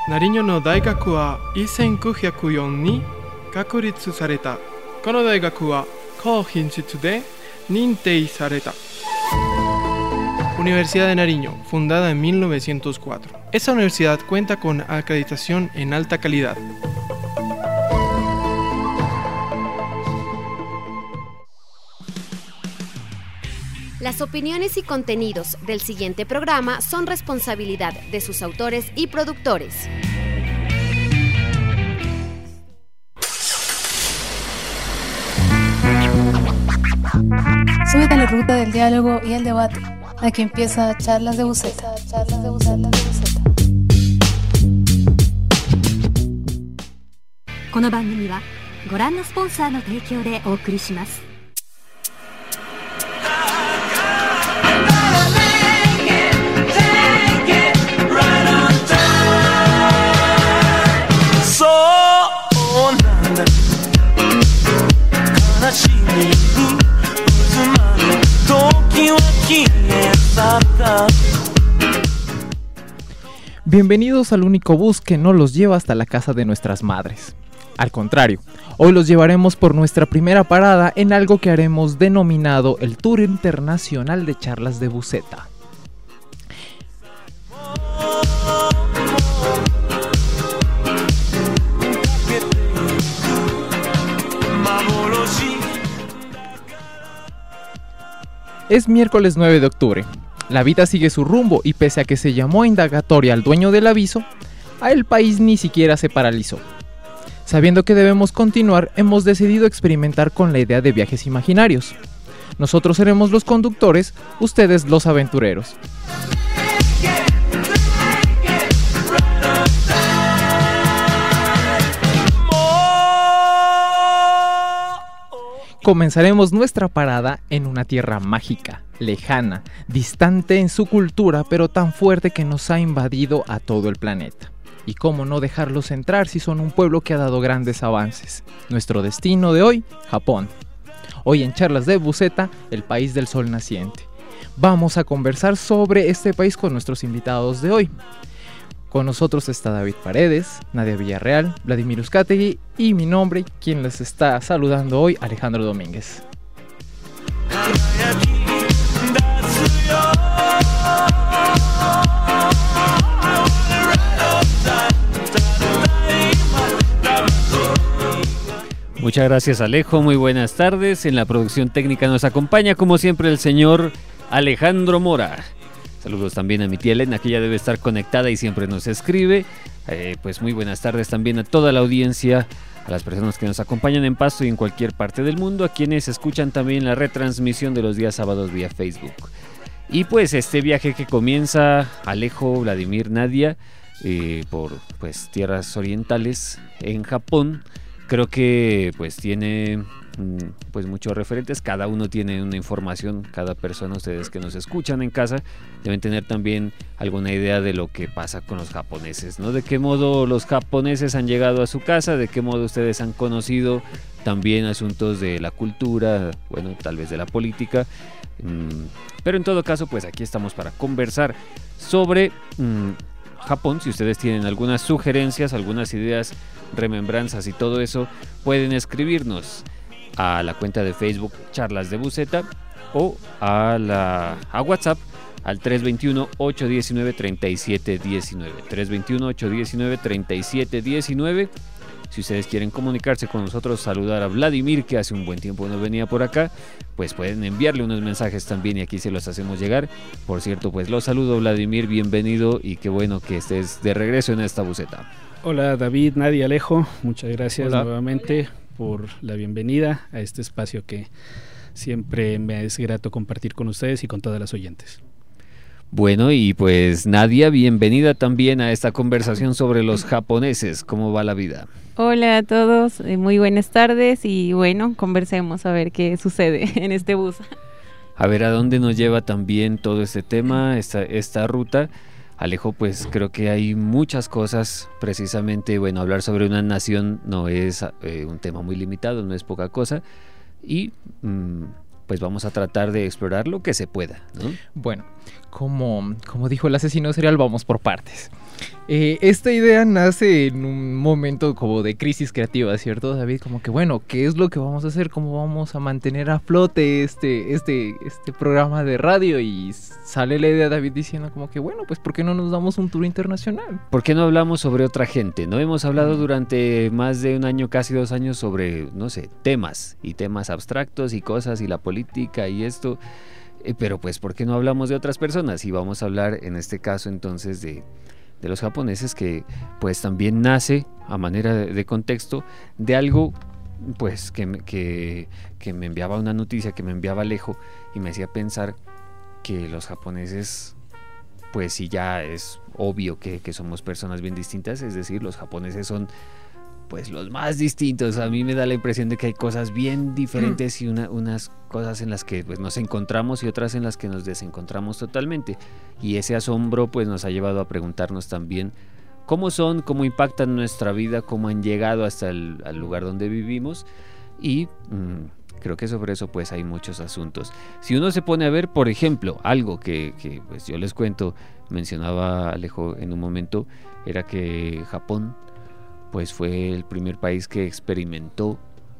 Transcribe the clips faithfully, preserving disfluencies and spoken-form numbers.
Nariño no daigaku waせんきゅうひゃくよんに確立された。この大学は高品質で認定された。Universidad de Nariño, fundada en mil novecientos cuatro. Esta universidad cuenta con acreditación en alta calidad. Las opiniones y contenidos del siguiente programa son responsabilidad de sus autores y productores. Súbete a la ruta del diálogo y el debate. Aquí empieza Charlas de Buceta. Charlas de Buceta. この番組はご覧のスポンサーの提供でお送りします。 Bienvenidos al único bus que no los lleva hasta la casa de nuestras madres. Al contrario, hoy los llevaremos por nuestra primera parada en algo que haremos denominado el Tour Internacional de Charlas de Buceta. Es miércoles nueve de octubre. La vida sigue su rumbo y pese a que se llamó indagatoria al dueño del aviso, a el país ni siquiera se paralizó. Sabiendo que debemos continuar, hemos decidido experimentar con la idea de viajes imaginarios. Nosotros seremos los conductores, ustedes los aventureros. Comenzaremos nuestra parada en una tierra mágica, lejana, distante en su cultura, pero tan fuerte que nos ha invadido a todo el planeta. Y cómo no dejarlos entrar si son un pueblo que ha dado grandes avances. Nuestro destino de hoy, Japón. Hoy en Charlas de Buceta, el país del sol naciente. Vamos a conversar sobre este país con nuestros invitados de hoy. Con nosotros está David Paredes, Nadia Villarreal, Vladimir Uzcategui y mi nombre, quien les está saludando hoy, Alejandro Domínguez. Muchas gracias, Alejo, muy buenas tardes. En la producción técnica nos acompaña como siempre el señor Alejandro Mora. Saludos también a mi tía Elena, que ya debe estar conectada y siempre nos escribe. Eh, pues muy buenas tardes también a toda la audiencia, a las personas que nos acompañan en Pasto y en cualquier parte del mundo, a quienes escuchan también la retransmisión de los días sábados vía Facebook. Y pues este viaje que comienza Alejo, Vladimir, Nadia, eh, por pues tierras orientales en Japón, creo que pues tiene pues muchos referentes, cada uno tiene una información, cada persona, ustedes que nos escuchan en casa deben tener también alguna idea de lo que pasa con los japoneses, ¿no? De qué modo los japoneses han llegado a su casa, de qué modo ustedes han conocido también asuntos de la cultura, bueno, tal vez de la política, pero en todo caso pues aquí estamos para conversar sobre mmm, Japón. Si ustedes tienen algunas sugerencias, algunas ideas, remembranzas y todo eso, pueden escribirnos a la cuenta de Facebook Charlas de Buceta o a la a WhatsApp al tres dos uno, ocho uno nueve, tres siete uno nueve tres dos uno, ocho uno nueve, tres siete uno nueve. Si ustedes quieren comunicarse con nosotros, saludar a Vladimir, que hace un buen tiempo no venía por acá, pues pueden enviarle unos mensajes también y aquí se los hacemos llegar. Por cierto, pues los saludo, Vladimir, bienvenido y qué bueno que estés de regreso en esta buceta. Hola David, Nadia, Alejo, muchas gracias Hola. Nuevamente por la bienvenida a este espacio que siempre me es grato compartir con ustedes y con todas las oyentes. Bueno, y pues Nadia, bienvenida también a esta conversación sobre los japoneses. ¿Cómo va la vida? Hola a todos, eh, muy buenas tardes y bueno, conversemos a ver qué sucede en este bus. A ver a dónde nos lleva también todo este tema, esta, esta ruta. Alejo, pues creo que hay muchas cosas, precisamente, bueno, hablar sobre una nación no es eh, un tema muy limitado, no es poca cosa, y mmm, pues vamos a tratar de explorar lo que se pueda, ¿no? Bueno, como, como dijo el asesino serial, vamos por partes. Eh, esta idea nace en un momento como de crisis creativa, ¿cierto, David? Como que, bueno, ¿qué es lo que vamos a hacer? ¿Cómo vamos a mantener a flote este, este, este programa de radio? Y sale la idea de David diciendo como que, bueno, pues ¿por qué no nos damos un tour internacional? ¿Por qué no hablamos sobre otra gente? ¿No? Hemos hablado durante más de un año, casi dos años, sobre, no sé, temas y temas abstractos y cosas y la política y esto. Eh, pero pues, ¿por qué no hablamos de otras personas? Y vamos a hablar en este caso entonces de... de los japoneses, que pues también nace a manera de, de contexto de algo pues que, que, que me enviaba una noticia, que me enviaba Alejo y me hacía pensar que los japoneses, pues sí, ya es obvio que, que somos personas bien distintas, es decir, los japoneses son pues los más distintos. A mí me da la impresión de que hay cosas bien diferentes y una, unas cosas en las que pues, nos encontramos y otras en las que nos desencontramos totalmente, y ese asombro pues nos ha llevado a preguntarnos también cómo son, cómo impactan nuestra vida, cómo han llegado hasta el al lugar donde vivimos, y mmm, creo que sobre eso pues hay muchos asuntos. Si uno se pone a ver, por ejemplo, algo que, que pues yo les cuento, mencionaba Alejo en un momento, era que Japón pues fue el primer país que experimentó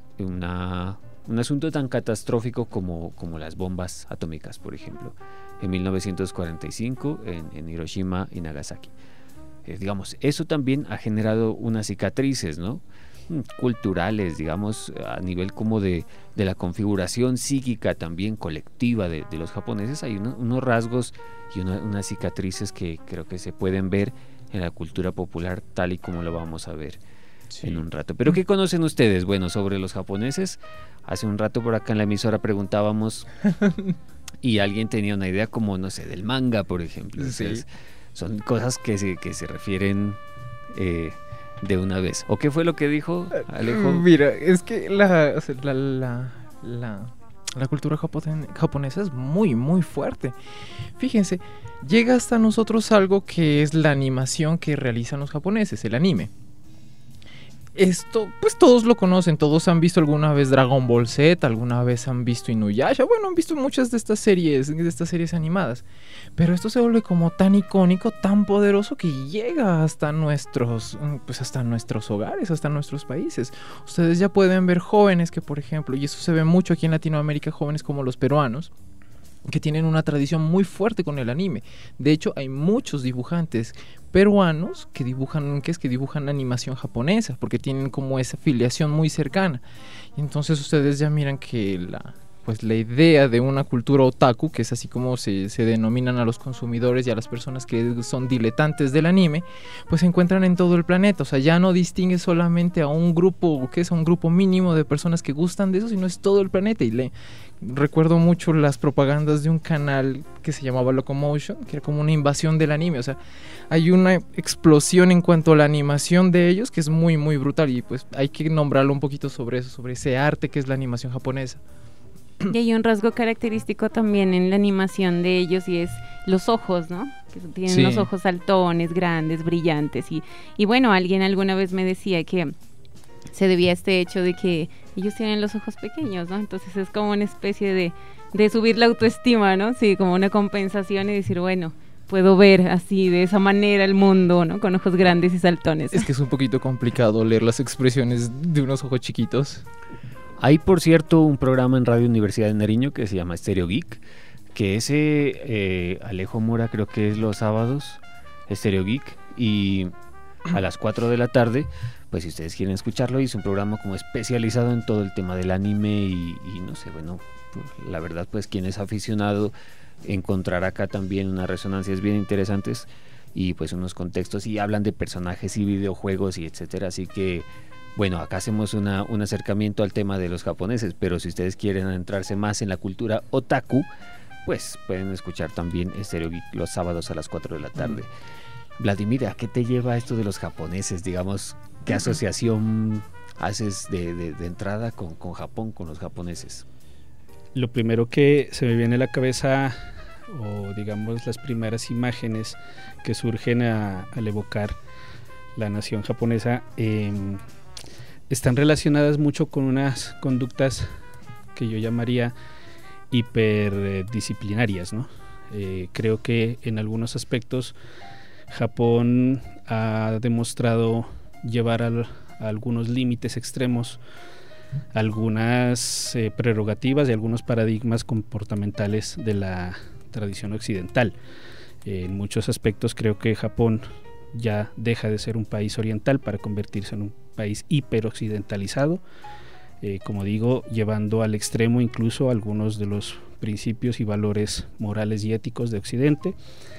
una, un asunto tan catastrófico como, como las bombas atómicas, por ejemplo, en mil novecientos cuarenta y cinco en, en Hiroshima y Nagasaki. Eh, digamos, eso también ha generado unas cicatrices, ¿no? Culturales, digamos, a nivel como de, de la configuración psíquica también colectiva de, de los japoneses. Hay uno, unos rasgos y una, unas cicatrices que creo que se pueden ver en la cultura popular tal y como lo vamos a ver sí. en un rato. ¿Pero qué conocen ustedes? Bueno, sobre los japoneses, hace un rato por acá en la emisora preguntábamos y alguien tenía una idea como, no sé, del manga, por ejemplo. Sí. Entonces, son cosas que se, que se refieren eh, de una vez. ¿O qué fue lo que dijo Alejo? Mira, es que la, o sea, la, la, la, la cultura japonen, japonesa es muy, muy fuerte. Fíjense, llega hasta nosotros algo que es la animación que realizan los japoneses, el anime. Esto, pues todos lo conocen, todos han visto alguna vez Dragon Ball Z, alguna vez han visto Inuyasha, bueno, han visto muchas de estas series, de estas series animadas. Pero esto se vuelve como tan icónico, tan poderoso que llega hasta nuestros, pues hasta nuestros hogares, hasta nuestros países. Ustedes ya pueden ver jóvenes que, por ejemplo, y eso se ve mucho aquí en Latinoamérica, jóvenes como los peruanos, que tienen una tradición muy fuerte con el anime. De hecho, hay muchos dibujantes peruanos que dibujan, que es que dibujan animación japonesa, porque tienen como esa filiación muy cercana. Y entonces ustedes ya miran que la, pues la idea de una cultura otaku, que es así como se, se denominan a los consumidores y a las personas que son diletantes del anime, pues se encuentran en todo el planeta. O sea, ya no distingue solamente a un grupo, que es un grupo mínimo de personas que gustan de eso, sino es todo el planeta. Y le recuerdo mucho las propagandas de un canal que se llamaba Locomotion, que era como una invasión del anime. O sea, hay una explosión en cuanto a la animación de ellos que es muy, muy brutal, y pues hay que nombrarlo un poquito sobre eso, sobre ese arte que es la animación japonesa. Y hay un rasgo característico también en la animación de ellos, y es los ojos, ¿no? Que tienen sí. los ojos saltones, grandes, brillantes. Y, y bueno, alguien alguna vez me decía que se debía a este hecho de que ellos tienen los ojos pequeños, ¿no? Entonces es como una especie de, de subir la autoestima, ¿no? Sí, como una compensación y decir, bueno, puedo ver así, de esa manera el mundo, ¿no? Con ojos grandes y saltones. Es que es un poquito complicado leer las expresiones de unos ojos chiquitos. Hay, por cierto, un programa en Radio Universidad de Nariño que se llama Stereo Geek, que ese eh, Alejo Mora creo que es los sábados, Stereo Geek, y a las cuatro de la tarde, pues si ustedes quieren escucharlo, es un programa como especializado en todo el tema del anime y, y no sé, bueno, la verdad pues quien es aficionado encontrará acá también unas resonancias bien interesantes y pues unos contextos, y hablan de personajes y videojuegos y etcétera, así que bueno, acá hacemos una, un acercamiento al tema de los japoneses, pero si ustedes quieren adentrarse más en la cultura otaku, pues pueden escuchar también Stereo Geek los sábados a las cuatro de la tarde. Mm. Vladimir, ¿a qué te lleva esto de los japoneses? Digamos, ¿qué asociación haces de, de, de entrada con, con Japón, con los japoneses? Lo primero que se me viene a la cabeza, o digamos las primeras imágenes que surgen a, al evocar la nación japonesa, eh, están relacionadas mucho con unas conductas que yo llamaría hiperdisciplinarias, ¿no? Eh, creo que en algunos aspectos Japón ha demostrado llevar al, a algunos límites extremos algunas eh, prerrogativas y algunos paradigmas comportamentales de la tradición occidental. Eh, en muchos aspectos creo que Japón ya deja de ser un país oriental para convertirse en un país hiperoccidentalizado, eh, como digo, llevando al extremo incluso algunos de los principios y valores morales y éticos de Occidente.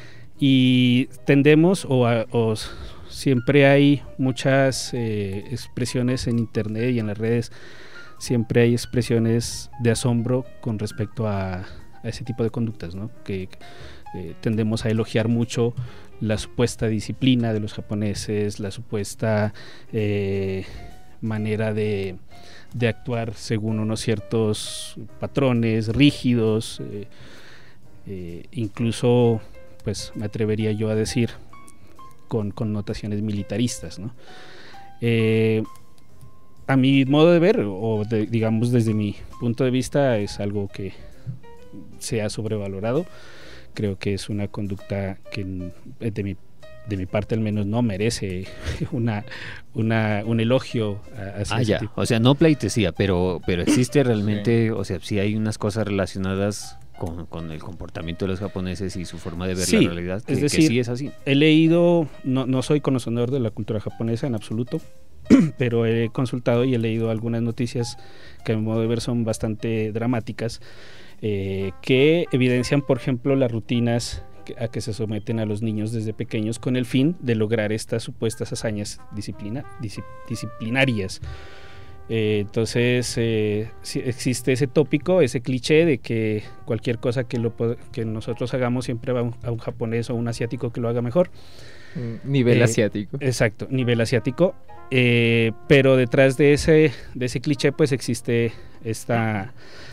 Y tendemos o, a, o siempre hay muchas eh, expresiones en internet y en las redes, siempre hay expresiones de asombro con respecto a, a ese tipo de conductas, ¿no? Que eh, tendemos a elogiar mucho la supuesta disciplina de los japoneses, la supuesta eh, manera de, de actuar según unos ciertos patrones rígidos, eh, eh, incluso pues me atrevería yo a decir con connotaciones militaristas, ¿no? Eh, a mi modo de ver, o de, digamos desde mi punto de vista, es algo que se ha sobrevalorado. Creo que es una conducta que de mi, de mi parte al menos no merece una, una un elogio hacia ah, ese ya. tipo. O sea, no pleitesía, pero, pero existe realmente, sí. O sea, sí hay unas cosas relacionadas con, con el comportamiento de los japoneses y su forma de ver sí, la realidad, que, es decir, que sí es así. He leído, no, no soy conocedor de la cultura japonesa en absoluto, pero he consultado y he leído algunas noticias que a mi modo de ver son bastante dramáticas, eh, que evidencian, por ejemplo, las rutinas que, a que se someten a los niños desde pequeños con el fin de lograr estas supuestas hazañas disciplina, disci, disciplinarias. Eh, entonces eh, si existe ese tópico, ese cliché de que cualquier cosa que, lo, que nosotros hagamos siempre va a un, a un japonés o un asiático que lo haga mejor. Nivel eh, asiático. Exacto, nivel asiático. Eh, pero detrás de ese, de ese cliché pues existe esta,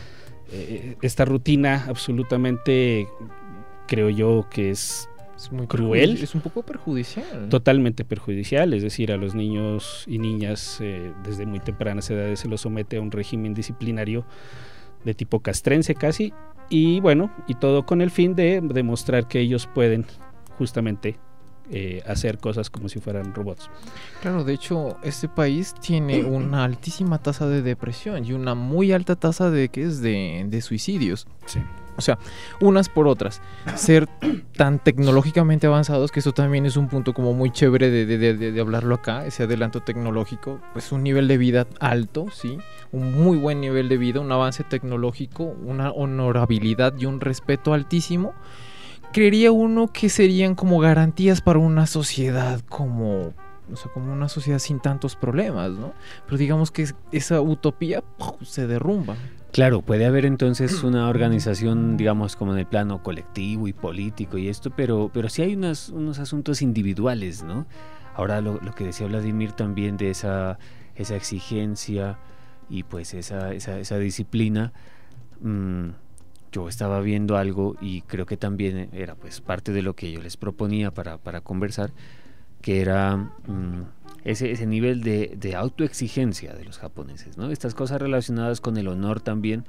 eh, esta rutina absolutamente, creo yo que es Es muy cruel, es un poco perjudicial. Totalmente perjudicial, es decir, a los niños y niñas eh, desde muy tempranas edades se los somete a un régimen disciplinario de tipo castrense casi, y bueno, y todo con el fin de demostrar que ellos pueden justamente eh, hacer cosas como si fueran robots. Claro, de hecho, este país tiene una altísima tasa de depresión y una muy alta tasa de, ¿qué es? De, de suicidios. Sí. O sea, unas por otras. Ser tan tecnológicamente avanzados, que eso también es un punto como muy chévere de, de, de, de hablarlo acá, ese adelanto tecnológico, pues un nivel de vida alto, sí, un muy buen nivel de vida, un avance tecnológico, una honorabilidad y un respeto altísimo. Creería uno que serían como garantías para una sociedad como... O sea, como una sociedad sin tantos problemas, ¿no? Pero digamos que esa utopía ¡puf! Se derrumba. Claro, puede haber entonces una organización, digamos, como en el plano colectivo y político y esto, pero, pero sí hay unas, unos asuntos individuales, ¿no? Ahora lo, lo que decía Vladimir también de esa, esa exigencia y pues esa, esa, esa disciplina, mmm, yo estaba viendo algo y creo que también era pues parte de lo que yo les proponía para, para conversar, que era mmm, ese, ese nivel de, de autoexigencia de los japoneses, ¿no? Estas cosas relacionadas con el honor también.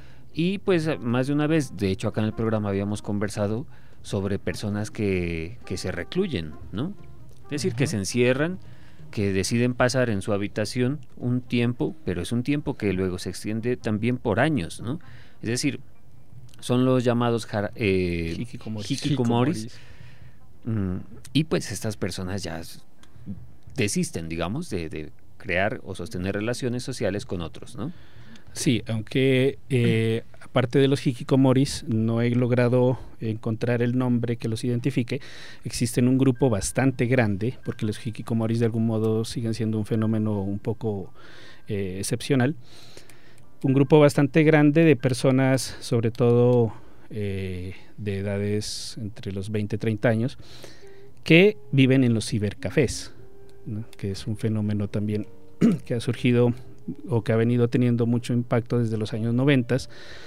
Y pues más de una vez, de hecho acá en el programa habíamos conversado sobre personas que, que se recluyen, ¿no? Es decir, uh-huh. que se encierran, que deciden pasar en su habitación un tiempo, pero es un tiempo que luego se extiende también por años, ¿no? Es decir, son los llamados jara, eh, hikikomoris. hikikomoris. Mm, y pues estas personas ya desisten, digamos, de, de crear o sostener relaciones sociales con otros, ¿no? Sí, aunque eh, aparte de los hikikomoris no he logrado encontrar el nombre que los identifique. Existen un grupo bastante grande, porque los hikikomoris de algún modo siguen siendo un fenómeno un poco eh, excepcional. Un grupo bastante grande de personas, sobre todo eh, de edades entre los veinte y treinta años, que viven en los cibercafés, ¿no? Que es un fenómeno también que ha surgido o que ha venido teniendo mucho impacto desde los años noventas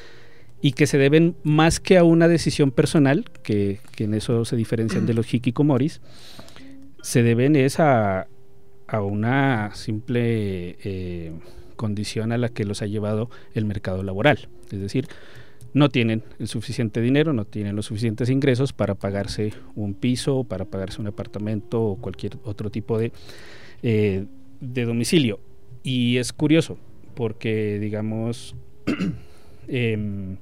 y que se deben más que a una decisión personal, que, que en eso se diferencian de los hikikomoris, se deben es a, a una simple eh, condición a la que los ha llevado el mercado laboral. Es decir, no tienen el suficiente dinero, no tienen los suficientes ingresos para pagarse un piso, para pagarse un apartamento o cualquier otro tipo de, eh, de domicilio. Y es curioso porque, digamos, eh,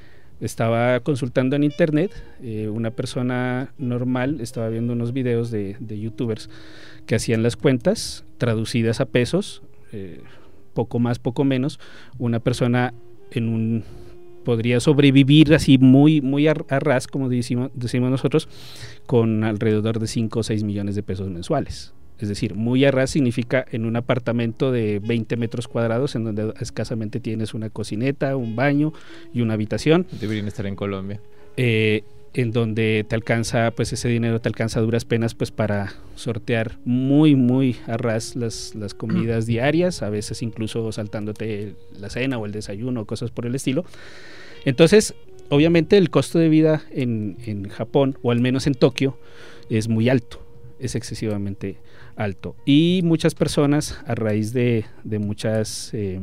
estaba consultando en internet, eh, una persona normal estaba viendo unos videos de, de youtubers que hacían las cuentas traducidas a pesos, eh, poco más, poco menos. Una persona en un podría sobrevivir así muy, muy a, a ras, como decimos, decimos nosotros, con alrededor de cinco o seis millones de pesos mensuales. Es decir, muy a ras significa en un apartamento de veinte metros cuadrados en donde escasamente tienes una cocineta, un baño y una habitación. Deberían estar en Colombia. Eh, en donde te alcanza, pues ese dinero te alcanza a duras penas pues para sortear muy, muy a ras las, las comidas diarias, a veces incluso saltándote la cena o el desayuno, cosas por el estilo. Entonces, obviamente el costo de vida en, en Japón, o al menos en Tokio, es muy alto, es excesivamente alto. Y muchas personas, a raíz de, de muchas eh,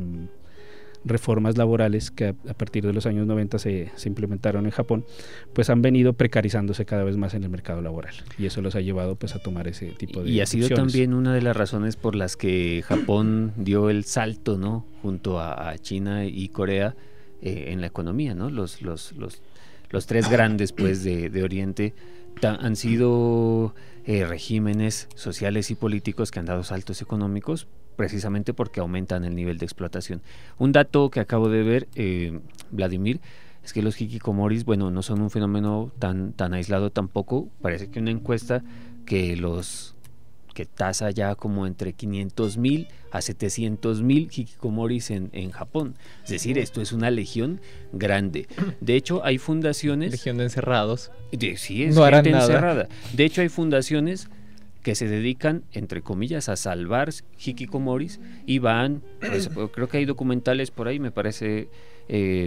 reformas laborales que a, a partir de los años noventa se, se implementaron en Japón, pues han venido precarizándose cada vez más en el mercado laboral. Y eso los ha llevado pues a tomar ese tipo de Y ha sido opciones. también una de las razones por las que Japón dio el salto, ¿no?, junto a, a China y Corea, Eh, en la economía, ¿no? Los, los, los, los tres grandes, pues, de, de Oriente ta, han sido eh, regímenes sociales y políticos que han dado saltos económicos precisamente porque aumentan el nivel de explotación. Un dato que acabo de ver, eh, Vladimir, es que los hikikomoris, bueno, no son un fenómeno tan, tan aislado tampoco. Parece que una encuesta que los que tasa ya como entre quinientos mil a setecientos mil hikikomoris en, en Japón. Es decir, esto es una legión grande. De hecho, hay fundaciones... Legión de encerrados. De, sí, es no harán gente nada. encerrada. De hecho, hay fundaciones que se dedican, entre comillas, a salvar hikikomoris y van... Pues, creo que hay documentales por ahí, me parece... Eh,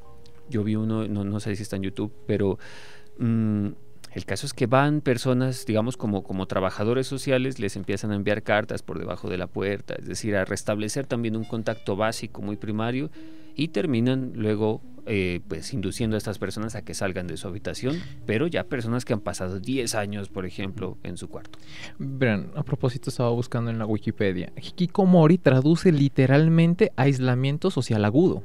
yo vi uno, no, no sé si está en YouTube, pero... Mmm, el caso es que van personas, digamos, como, como trabajadores sociales, les empiezan a enviar cartas por debajo de la puerta, es decir, a restablecer también un contacto básico muy primario, y terminan luego eh, pues induciendo a estas personas a que salgan de su habitación, pero ya personas que han pasado diez años, por ejemplo, en su cuarto. Verán, a propósito, estaba buscando en la Wikipedia. Hikikomori traduce literalmente aislamiento social agudo.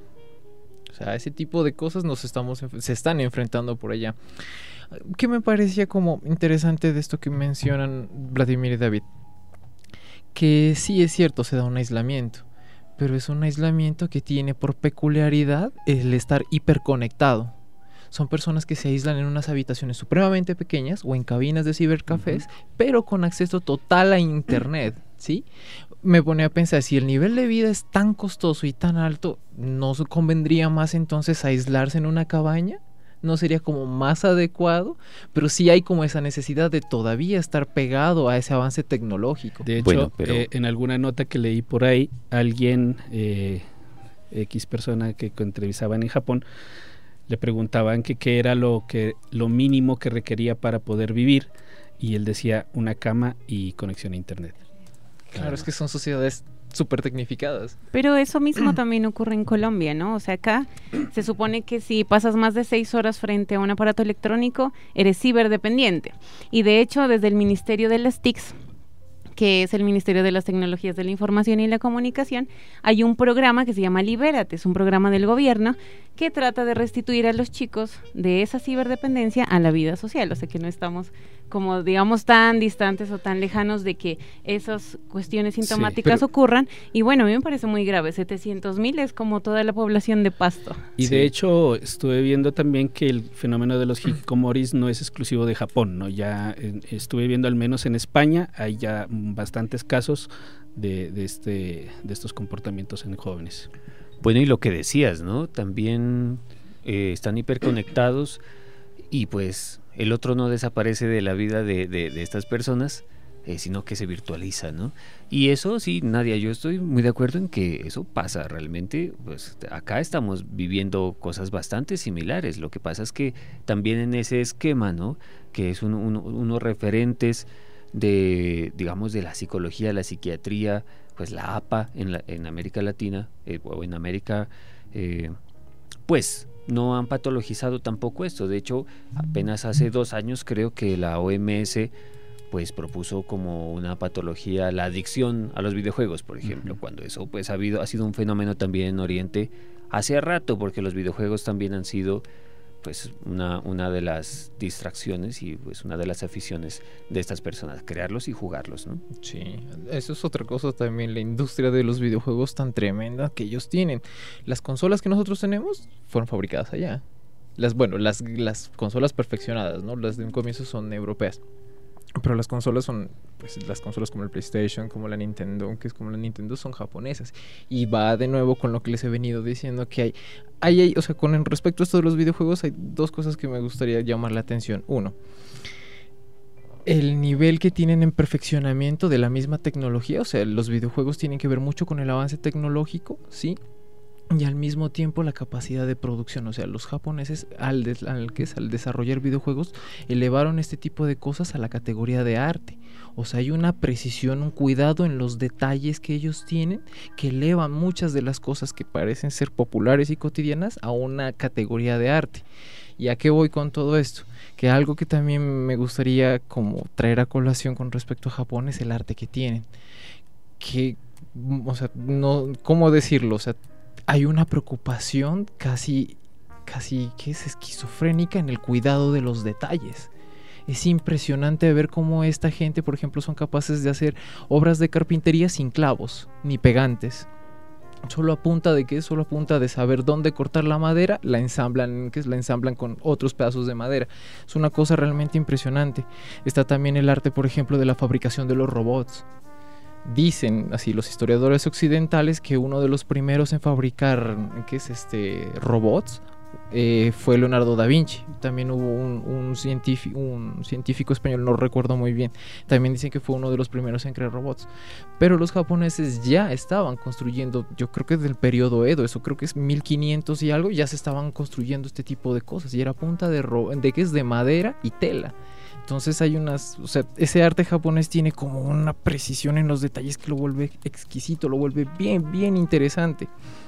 O sea, ese tipo de cosas nos estamos se están enfrentando por allá. ¿Qué me parecía como interesante de esto que mencionan Vladimir y David? Que sí es cierto, se da un aislamiento, pero es un aislamiento que tiene por peculiaridad el estar hiperconectado. Son personas que se aíslan en unas habitaciones supremamente pequeñas o en cabinas de cibercafés, uh-huh. pero con acceso total a internet, ¿sí? Me pone a pensar, si el nivel de vida es tan costoso y tan alto, ¿no convendría más entonces aislarse en una cabaña? ¿No sería como más adecuado? Pero sí hay como esa necesidad de todavía estar pegado a ese avance tecnológico. De hecho, bueno, pero... eh, en alguna nota que leí por ahí, alguien, eh, X persona que entrevistaban en Japón, le preguntaban que qué era lo, que, lo mínimo que requería para poder vivir, y él decía una cama y conexión a internet. Claro, claro. Es que son sociedades súper tecnificadas. Pero eso mismo también ocurre en Colombia, ¿no? O sea, acá se supone que si pasas más de seis horas frente a un aparato electrónico, eres ciberdependiente. Y de hecho, desde el Ministerio de las T I Cs, que es el Ministerio de las Tecnologías de la Información y la Comunicación, hay un programa que se llama Libérate, es un programa del gobierno que trata de restituir a los chicos de esa ciberdependencia a la vida social, o sea que no estamos como digamos tan distantes o tan lejanos de que esas cuestiones sintomáticas sí, pero... ocurran, y bueno, a mí me parece muy grave, setecientos mil es como toda la población de Pasto. Y sí. de hecho estuve viendo también que el fenómeno de los hikikomoris no es exclusivo de Japón, ¿no? Ya eh, estuve viendo al menos en España, hay ya bastantes casos de, de, este, de estos comportamientos en jóvenes. Bueno, y lo que decías, ¿no? También eh, están hiperconectados y pues el otro no desaparece de la vida de, de, de estas personas, eh, sino que se virtualiza, ¿no? Y eso sí, Nadia, yo estoy muy de acuerdo en que eso pasa realmente, pues acá estamos viviendo cosas bastante similares, lo que pasa es que también en ese esquema, ¿no? Que es un, un, unos referentes de, digamos, de la psicología, la psiquiatría, pues la A P A en, la, en América Latina, eh, o en América, eh, pues no han patologizado tampoco esto. De hecho, apenas hace dos años creo que la O M S pues propuso como una patología la adicción a los videojuegos, por ejemplo, uh-huh. cuando eso pues ha habido ha sido un fenómeno también en Oriente hace rato, porque los videojuegos también han sido pues una, una de las distracciones y pues una de las aficiones de estas personas, crearlos y jugarlos, ¿no? Sí, eso es otra cosa también, la industria de los videojuegos tan tremenda que ellos tienen. Las consolas que nosotros tenemos fueron fabricadas allá. Las, bueno, las, las consolas perfeccionadas, ¿no? Las de un comienzo son europeas. Pero las consolas son, pues las consolas como el PlayStation, como la Nintendo, que es como la Nintendo, son japonesas. Y va de nuevo con lo que les he venido diciendo, que hay, hay, hay o sea, con respecto a esto de los videojuegos, hay dos cosas que me gustaría llamar la atención. Uno, el nivel que tienen en perfeccionamiento de la misma tecnología, o sea, los videojuegos tienen que ver mucho con el avance tecnológico, ¿sí? Y al mismo tiempo la capacidad de producción, o sea, los japoneses al, des, al, que es, al desarrollar videojuegos elevaron este tipo de cosas a la categoría de arte. O sea, hay una precisión, un cuidado en los detalles que ellos tienen que elevan muchas de las cosas que parecen ser populares y cotidianas a una categoría de arte. ¿Y a qué voy con todo esto? Que algo que también me gustaría como traer a colación con respecto a Japón es el arte que tienen. Que, o sea, no, ¿cómo decirlo? O sea, hay una preocupación casi, casi, ¿qué es? Esquizofrénica en el cuidado de los detalles. Es impresionante ver cómo esta gente, por ejemplo, son capaces de hacer obras de carpintería sin clavos ni pegantes. Solo a punta de qué, solo a punta de saber dónde cortar la madera, la ensamblan, que la ensamblan con otros pedazos de madera. Es una cosa realmente impresionante. Está también el arte, por ejemplo, de la fabricación de los robots. Dicen así los historiadores occidentales que uno de los primeros en fabricar, ¿qué es este? robots, eh, fue Leonardo da Vinci. También hubo un, un, científico, un científico español, no recuerdo muy bien, también dicen que fue uno de los primeros en crear robots. Pero los japoneses ya estaban construyendo, yo creo que desde el periodo Edo, eso creo que es mil quinientos y algo, ya se estaban construyendo este tipo de cosas, y era a punta de, ro- de que es de madera y tela. Entonces hay unas, o sea, ese arte japonés tiene como una precisión en los detalles que lo vuelve exquisito, lo vuelve bien, bien interesante.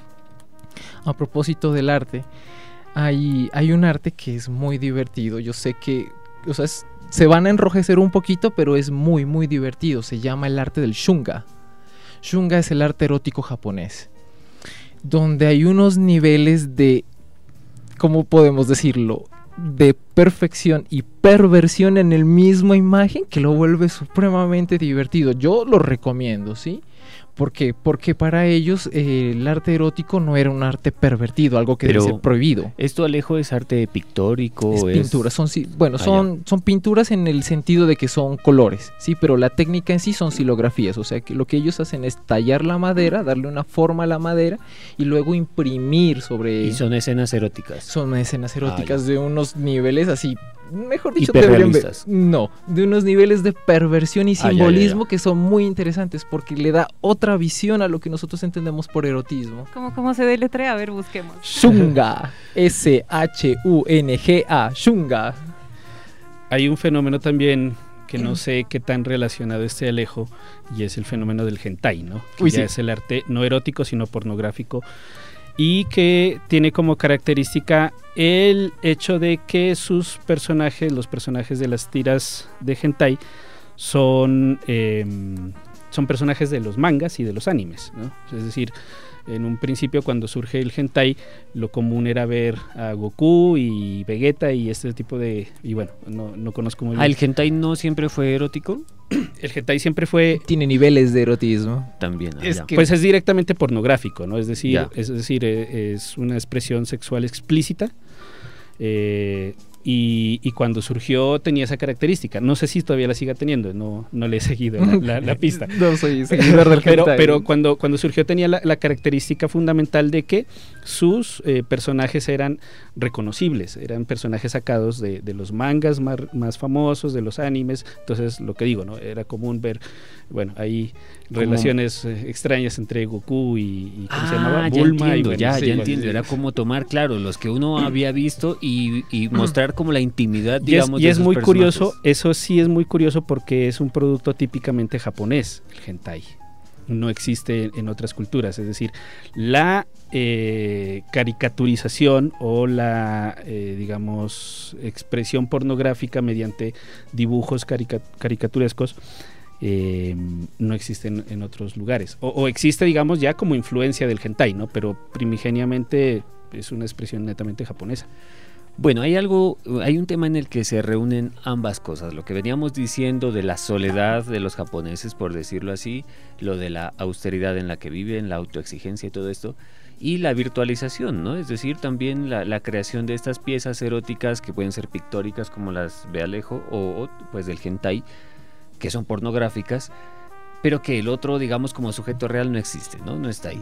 A propósito del arte, hay, hay un arte que es muy divertido. Yo sé que, o sea, es, se van a enrojecer un poquito, pero es muy, muy divertido. Se llama el arte del shunga. Shunga es el arte erótico japonés, donde hay unos niveles de, ¿cómo podemos decirlo?, de perfección y perversión en el mismo imagen que lo vuelve supremamente divertido. Yo lo recomiendo, ¿sí? ¿Por qué? Porque para ellos eh, el arte erótico no era un arte pervertido, algo que Pero debe ser prohibido. ¿Esto, Alejo, es arte pictórico? Es es pintura, son, bueno, ah, son, son pinturas en el sentido de que son colores, sí, pero la técnica en sí son silografías, o sea que lo que ellos hacen es tallar la madera, darle una forma a la madera y luego imprimir sobre... Y son escenas eróticas. Son escenas eróticas ah, de unos niveles así, mejor dicho, hiperrealistas. No, de unos niveles de perversión y simbolismo ah, ya, ya, ya. que son muy interesantes porque le da otra visión a lo que nosotros entendemos por erotismo. ¿Cómo, cómo se deletrea? A ver, busquemos. Shunga, S H U N G A, Shunga. Hay un fenómeno también que no sé qué tan relacionado esté, Alejo, y es el fenómeno del hentai, ¿no? Que Uy, ya sí. es el arte no erótico, sino pornográfico, y que tiene como característica el hecho de que sus personajes, los personajes de las tiras de hentai, son, eh, son personajes de los mangas y de los animes, ¿no? Es decir, en un principio, cuando surge el hentai, lo común era ver a Goku y Vegeta y este tipo de... Y bueno, no, no conozco muy bien. Ah, ¿el hentai no siempre fue erótico? El hentai siempre fue... Tiene niveles de erotismo. También. Ah, Es ya. que- Pues es directamente pornográfico, ¿no? Es decir, Ya. es decir, eh, es una expresión sexual explícita. Eh, y, y cuando surgió tenía esa característica. No sé si todavía la siga teniendo, no, no le he seguido la, la- la pista. No soy seguidor del Pero, hentai. pero cuando, cuando surgió tenía la, la característica fundamental de que sus eh, personajes eran reconocibles, eran personajes sacados de, de los mangas más, más famosos, de los animes. Entonces, lo que digo, ¿no? Era común ver, bueno, ahí Como- relaciones eh, extrañas entre Goku y, y ¿cómo se Ah, llamaba? ya Bulma. entiendo, y bueno, ya, sí, ya bueno, entiendo. sí. Era como tomar, claro, los que uno había visto y, y mostrar como la intimidad, Y es, digamos, y de es esos muy personajes. curioso, eso sí es muy curioso porque es un producto típicamente japonés, el hentai. no existe en otras culturas, es decir, la eh, caricaturización o la, eh, digamos, expresión pornográfica mediante dibujos carica caricaturescos eh, no existe en, en otros lugares, o, o existe, digamos, ya como influencia del hentai, ¿no? Pero primigeniamente es una expresión netamente japonesa. Bueno, hay algo, hay un tema en el que se reúnen ambas cosas, lo que veníamos diciendo de la soledad de los japoneses, por decirlo así, lo de la austeridad en la que viven, la autoexigencia y todo esto, y la virtualización, ¿no? Es decir, también la, la creación de estas piezas eróticas que pueden ser pictóricas como las de Alejo o, o pues del hentai, que son pornográficas, pero que el otro, digamos, como sujeto real no existe, ¿no? No está ahí.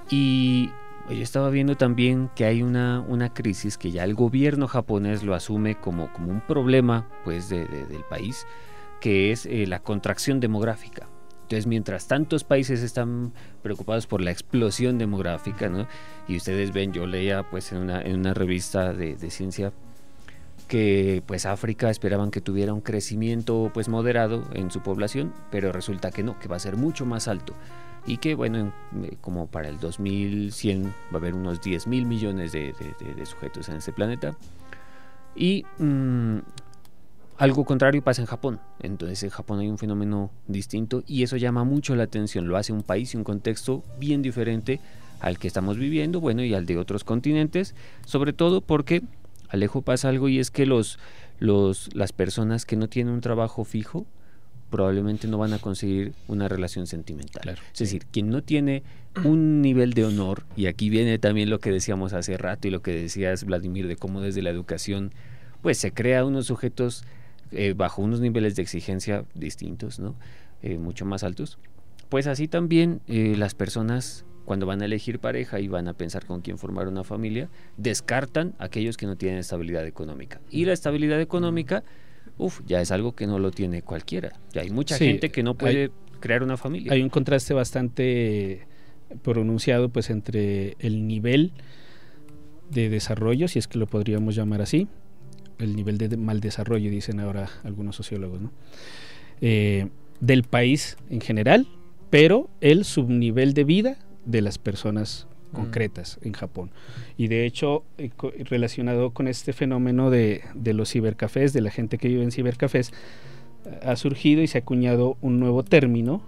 Y yo estaba viendo también que hay una, una crisis que ya el gobierno japonés lo asume como, como un problema pues, de, de, del país, que es eh, la contracción demográfica. Entonces, mientras tantos países están preocupados por la explosión demográfica, ¿no? Y ustedes ven, yo leía pues, en, una, en una revista de, de ciencia que pues África esperaban que tuviera un crecimiento pues moderado en su población, pero resulta que no, que va a ser mucho más alto. Y que bueno, en, como para el dos mil cien va a haber unos diez mil millones de, de, de, de sujetos en este planeta. Y mmm, algo contrario pasa en Japón. Entonces en Japón hay un fenómeno distinto y eso llama mucho la atención. Lo hace un país y un contexto bien diferente al que estamos viviendo, bueno, y al de otros continentes, sobre todo porque, Alejo, pasa algo y es que los, los, las personas que no tienen un trabajo fijo probablemente no van a conseguir una relación sentimental. Claro. Es decir, quien no tiene un nivel de honor, y aquí viene también lo que decíamos hace rato y lo que decías, Vladimir, de cómo desde la educación pues se crea unos sujetos eh, bajo unos niveles de exigencia distintos, ¿no? Eh, mucho más altos. Pues así también eh, las personas cuando van a elegir pareja y van a pensar con quién formar una familia, descartan a aquellos que no tienen estabilidad económica. Y la estabilidad económica, uf, ya es algo que no lo tiene cualquiera. Ya hay mucha sí, gente que no puede hay, crear una familia. Hay un contraste bastante pronunciado pues entre el nivel de desarrollo, si es que lo podríamos llamar así, el nivel de mal desarrollo, dicen ahora algunos sociólogos, ¿no? Eh, del país en general, pero el subnivel de vida de las personas concretas mm. en Japón. Y de hecho, eh, co relacionado con este fenómeno de, de los cibercafés, de la gente que vive en cibercafés, ha surgido y se ha acuñado un nuevo término,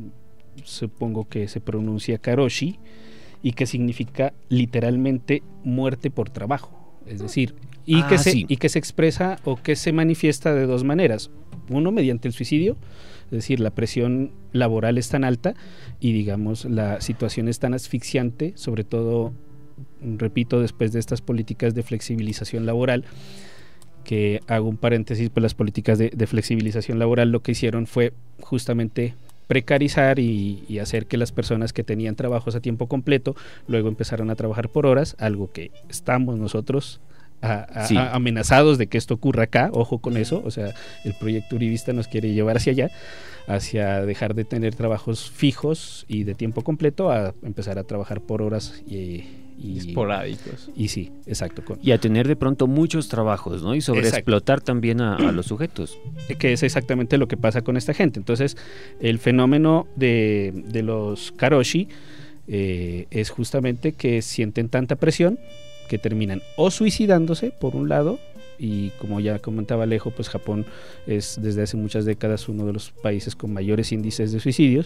supongo que se pronuncia karoshi, y que significa literalmente muerte por trabajo. Es decir, y, ah, que se, sí. y que se expresa o que se manifiesta de dos maneras. Uno, mediante el suicidio, es decir, la presión laboral es tan alta y digamos la situación es tan asfixiante, sobre todo, repito, después de estas políticas de flexibilización laboral, que hago un paréntesis, pues las políticas de, de flexibilización laboral lo que hicieron fue justamente precarizar y, y hacer que las personas que tenían trabajos a tiempo completo luego empezaron a trabajar por horas, algo que estamos nosotros A, a, sí. a, amenazados de que esto ocurra acá, ojo con eso, o sea, el proyecto uribista nos quiere llevar hacia allá, hacia dejar de tener trabajos fijos y de tiempo completo a empezar a trabajar por horas y, y esporádicos. Y sí, exacto. Con, y a tener de pronto muchos trabajos, ¿no? Y sobreexplotar exacto. también a, a los sujetos. Que es exactamente lo que pasa con esta gente. Entonces, el fenómeno de, de los karoshi eh, es justamente que sienten tanta presión que terminan o suicidándose por un lado, y como ya comentaba Alejo, pues Japón es desde hace muchas décadas uno de los países con mayores índices de suicidios,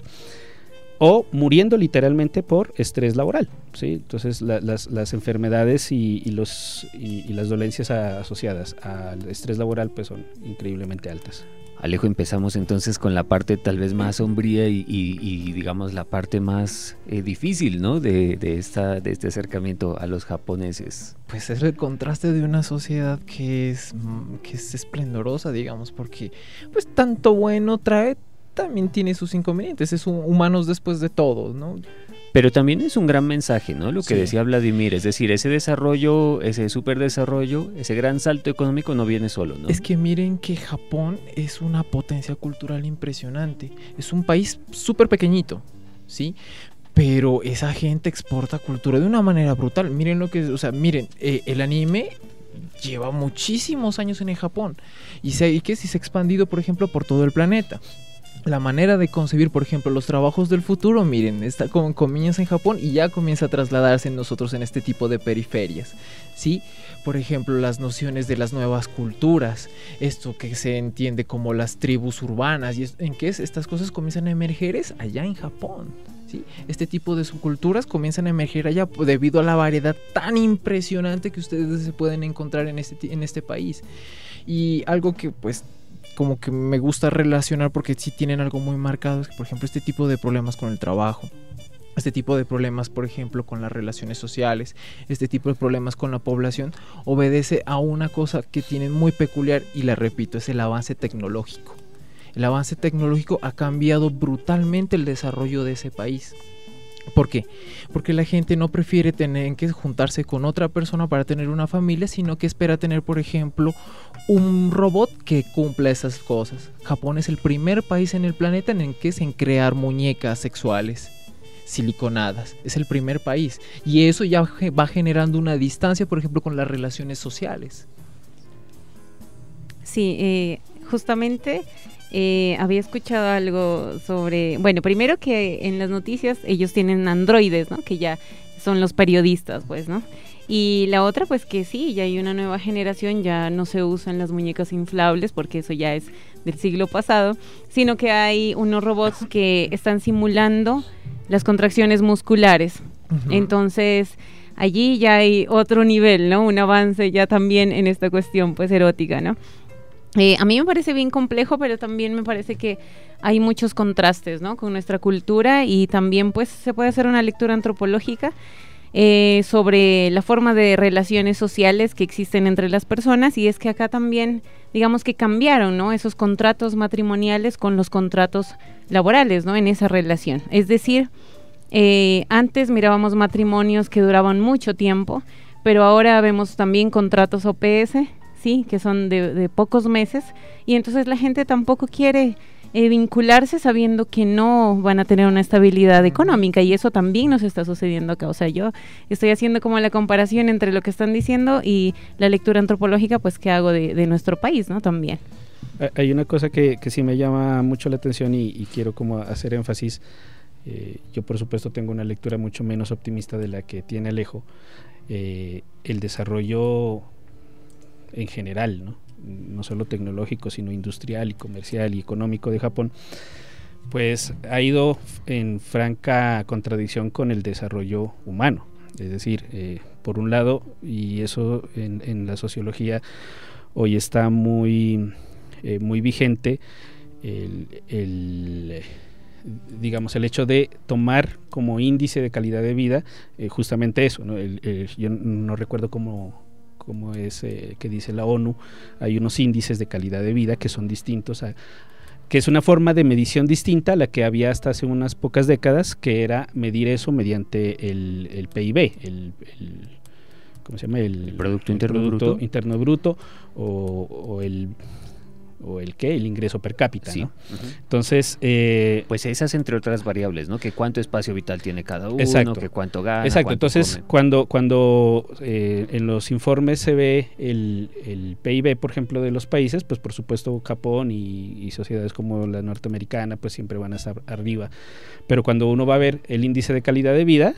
o muriendo literalmente por estrés laboral, ¿sí? Entonces la, las, las enfermedades y, y, los, y, y las dolencias a, asociadas al estrés laboral pues son increíblemente altas. Alejo, empezamos entonces con la parte tal vez más sombría y, y, y digamos la parte más eh, difícil, ¿no? De, de, esta, de este acercamiento a los japoneses. Pues es el contraste de una sociedad que es, que es esplendorosa, digamos, porque pues tanto bueno trae, también tiene sus inconvenientes, es un, humanos después de todo, ¿no? Pero también es un gran mensaje, ¿no? Lo que sí. decía Vladimir, es decir, ese desarrollo, ese superdesarrollo, ese gran salto económico no viene solo, ¿no? Es que miren que Japón es una potencia cultural impresionante, es un país súper pequeñito, ¿sí? Pero esa gente exporta cultura de una manera brutal. Miren lo que, o sea, miren, eh, el anime lleva muchísimos años en el Japón y, se, y que sí se ha expandido, por ejemplo, por todo el planeta. la manera de concebir, por ejemplo, los trabajos del futuro, miren, está como comienza en Japón y ya comienza a trasladarse en nosotros en este tipo de periferias, ¿sí? Por ejemplo, las nociones de las nuevas culturas, esto que se entiende como las tribus urbanas, y en qué es, estas cosas comienzan a emerger es allá en Japón, ¿sí? Este tipo de subculturas comienzan a emerger allá debido a la variedad tan impresionante que ustedes se pueden encontrar en este, en este país. Y algo que pues como que me gusta relacionar porque sí tienen algo muy marcado, es que por ejemplo este tipo de problemas con el trabajo, este tipo de problemas por ejemplo con las relaciones sociales, este tipo de problemas con la población, obedece a una cosa que tienen muy peculiar y la repito, es el avance tecnológico. El avance tecnológico ha cambiado brutalmente el desarrollo de ese país. ¿Por qué? Porque la gente no prefiere tener que juntarse con otra persona para tener una familia, sino que espera tener, por ejemplo, un robot que cumpla esas cosas. Japón es el primer país en el planeta en el que es en crear muñecas sexuales siliconadas. Es el primer país. Y eso ya va generando una distancia, por ejemplo, con las relaciones sociales. Sí, eh, justamente... Eh, había escuchado algo sobre, bueno, primero que en las noticias ellos tienen androides, ¿no? Que ya son los periodistas, pues, ¿no? Y la otra, pues que sí, ya hay una nueva generación, ya no se usan las muñecas inflables porque eso ya es del siglo pasado, sino que hay unos robots que están simulando las contracciones musculares. Uh-huh. Entonces, allí ya hay otro nivel, ¿no? Un avance ya también en esta cuestión, pues, erótica, ¿no? Eh, a mí me parece bien complejo, pero también me parece que hay muchos contrastes, ¿no? Con nuestra cultura y también pues se puede hacer una lectura antropológica eh, sobre la forma de relaciones sociales que existen entre las personas, y es que acá también digamos que cambiaron, ¿no? Esos contratos matrimoniales con los contratos laborales, ¿no? En esa relación. Es decir, eh, antes mirábamos matrimonios que duraban mucho tiempo, pero ahora vemos también contratos O P S, sí, que son de, de pocos meses, y entonces la gente tampoco quiere eh, vincularse sabiendo que no van a tener una estabilidad económica, y eso también nos está sucediendo acá. O sea, yo estoy haciendo como la comparación entre lo que están diciendo y la lectura antropológica pues que hago de, de nuestro país, ¿no? También. Hay una cosa que, que sí me llama mucho la atención y, y quiero como hacer énfasis. Eh, yo por supuesto tengo una lectura mucho menos optimista de la que tiene Alejo. Eh, el desarrollo en general, ¿no? No solo tecnológico, sino industrial y comercial y económico de Japón, pues ha ido en franca contradicción con el desarrollo humano. Es decir, eh, por un lado, y eso en, en la sociología hoy está muy, eh, muy vigente, el, el, digamos, el hecho de tomar como índice de calidad de vida eh, justamente eso, ¿no? El, el, yo no recuerdo cómo como es eh, que dice la ONU, hay unos índices de calidad de vida que son distintos, a, que es una forma de medición distinta a la que había hasta hace unas pocas décadas, que era medir eso mediante el, el P I B, el, el ¿cómo se llama? El, el Producto Interno el Producto Bruto, interno bruto o, o el o el qué, el ingreso per cápita, sí. ¿no? Uh-huh. Entonces, eh, pues esas entre otras variables, ¿no? Que cuánto espacio vital tiene cada uno, exacto. que cuánto gana, exacto. Cuánto Entonces, come. cuando cuando eh, en los informes se ve el, el P I B, por ejemplo, de los países, pues por supuesto Japón y, y sociedades como la norteamericana, pues siempre van a estar arriba. Pero cuando uno va a ver el índice de calidad de vida,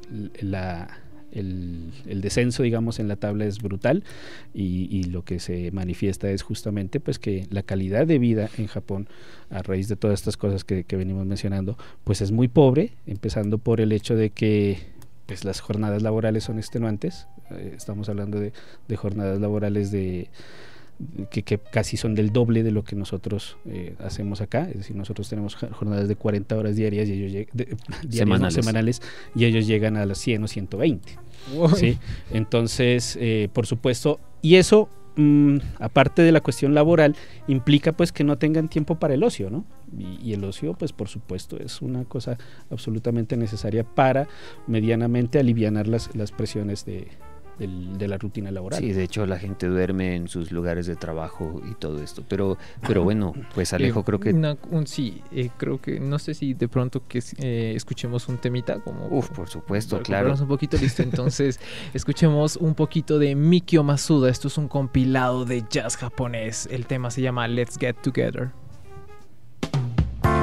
la El, el descenso, digamos, en la tabla es brutal, y, y lo que se manifiesta es justamente pues que la calidad de vida en Japón, a raíz de todas estas cosas que, que venimos mencionando, pues es muy pobre, empezando por el hecho de que pues las jornadas laborales son extenuantes. Eh, estamos hablando de, de jornadas laborales de Que, que casi son del doble de lo que nosotros eh, hacemos acá. Es decir, nosotros tenemos jornadas de cuarenta horas diarias y ellos lleg- de, diarias, semanales. No, semanales, y ellos llegan a las cien o ciento veinte. ¿Sí? Entonces, eh, por supuesto, y eso, mmm, aparte de la cuestión laboral, implica pues que no tengan tiempo para el ocio, ¿no? Y, y el ocio, pues por supuesto, es una cosa absolutamente necesaria para medianamente alivianar las, las presiones de Del, de la rutina laboral. Sí, de hecho la gente duerme en sus lugares de trabajo y todo esto, pero pero bueno, pues Alejo, eh, creo que una, un, sí, eh, creo que no sé si de pronto que eh, escuchemos un temita como uf, por supuesto, claro. Un poquito, listo. Entonces, escuchemos un poquito de Mikio Masuda. Esto es un compilado de jazz japonés. El tema se llama Let's Get Together.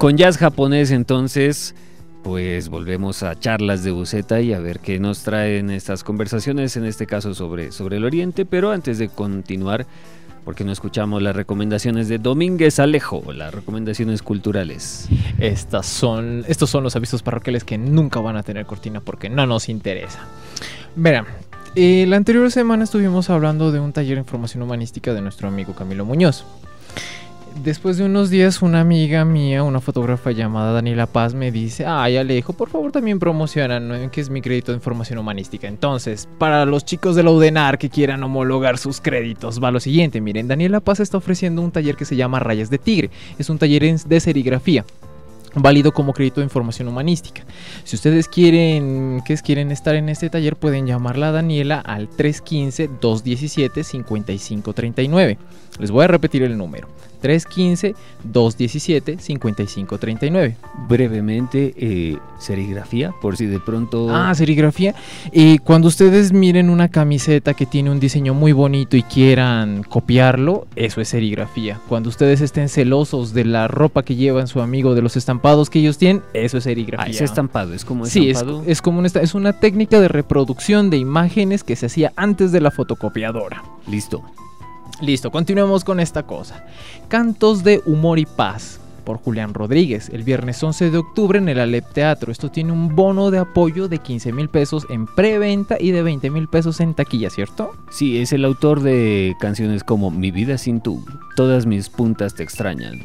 con jazz japonés entonces, pues volvemos a charlas de buceta y a ver qué nos traen estas conversaciones, en este caso sobre, sobre el Oriente. Pero antes de continuar, ¿por qué no escuchamos las recomendaciones de Domínguez Alejo, las recomendaciones culturales? Estas son, estos son los avisos parroquiales que nunca van a tener cortina porque no nos interesa. Verán, eh, la anterior semana estuvimos hablando de un taller de información humanística de nuestro amigo Camilo Muñoz. Después de unos días, una amiga mía, una fotógrafa llamada Daniela Paz, me dice: ay, Alejo, por favor también promociona, ¿no?, que es mi crédito de información humanística. Entonces, para los chicos de la UDENAR que quieran homologar sus créditos, va lo siguiente. Miren, Daniela Paz está ofreciendo un taller que se llama Rayas de Tigre. Es un taller de serigrafía, válido como crédito de información humanística. Si ustedes quieren, que quieren estar en este taller, pueden llamarla a Daniela al tres uno cinco, dos uno siete, cinco cinco tres nueve. Les voy a repetir el número: tres uno cinco, dos uno siete, cinco cinco tres nueve. Brevemente, eh, serigrafía, por si de pronto... Ah, serigrafía. Eh, cuando ustedes miren una camiseta que tiene un diseño muy bonito y quieran copiarlo, eso es serigrafía. Cuando ustedes estén celosos de la ropa que llevan su amigo, de los estampados que ellos tienen, eso es serigrafía. Ah, es estampado, es como sí, estampado. Sí, es, es como una, es una técnica de reproducción de imágenes que se hacía antes de la fotocopiadora. Listo. Listo, continuemos con esta cosa. Cantos de Humor y Paz, por Julián Rodríguez, el viernes once de octubre en el Alep Teatro. Esto tiene un bono de apoyo de quince mil pesos en preventa y de veinte mil pesos en taquilla, ¿cierto? Sí, es el autor de canciones como Mi vida sin tú, Todas mis puntas te extrañan.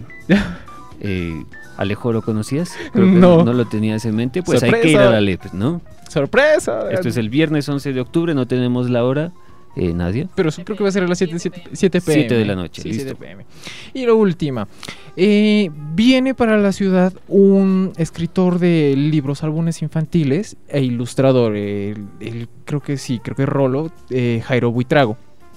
eh, Alejo, ¿lo conocías? Creo que no. no, no lo tenías en mente. Pues ¡sorpresa! Hay que ir al Alep, ¿no? ¡Sorpresa! Esto es el viernes once de octubre, no tenemos la hora. Eh, Nadia. Pero creo que va a ser a las siete pe eme. siete de la noche, sí, listo. siete pe eme. Y la última. Eh, viene para la ciudad un escritor de libros, álbumes infantiles e ilustrador. Eh, el, el, creo que sí, creo que es Rolo, eh, Jairo Buitrago.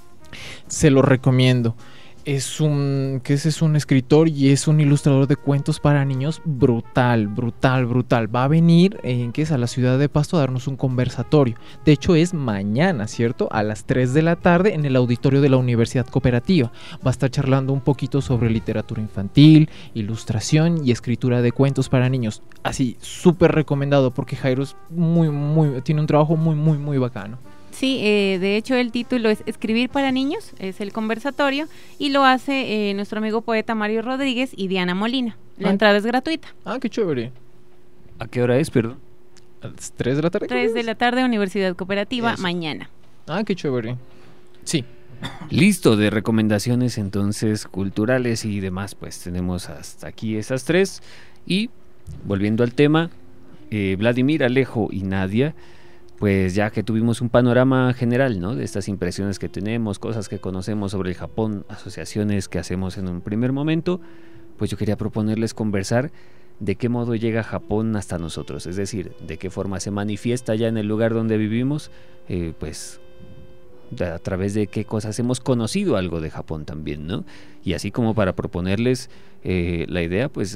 Se lo recomiendo. Es un, que ese es un escritor y es un ilustrador de cuentos para niños brutal, brutal, brutal. Va a venir en que es a la ciudad de Pasto a darnos un conversatorio. De hecho es mañana, ¿cierto? A las tres de la tarde en el auditorio de la Universidad Cooperativa. Va a estar charlando un poquito sobre literatura infantil, ilustración y escritura de cuentos para niños. Así, súper recomendado porque Jairo es muy, muy, tiene un trabajo muy, muy, muy bacano. Sí, eh, de hecho el título es Escribir para niños, es el conversatorio, y lo hace eh, nuestro amigo poeta Mario Rodríguez y Diana Molina. La ah. entrada es gratuita. Ah, qué chévere. ¿A qué hora es, perdón? ¿A las tres de la tarde? tres de la tarde, Universidad Cooperativa, Eso. mañana. Ah, qué chévere. Sí. Listo, de recomendaciones entonces culturales y demás, pues tenemos hasta aquí esas tres. Y volviendo al tema, eh, Vladimir, Alejo y Nadia, pues ya que tuvimos un panorama general, ¿no?, de estas impresiones que tenemos, cosas que conocemos sobre el Japón, asociaciones que hacemos en un primer momento, pues yo quería proponerles conversar de qué modo llega Japón hasta nosotros, es decir, de qué forma se manifiesta ya en el lugar donde vivimos, eh, pues a través de qué cosas hemos conocido algo de Japón también, ¿no? Y así como para proponerles eh, la idea, pues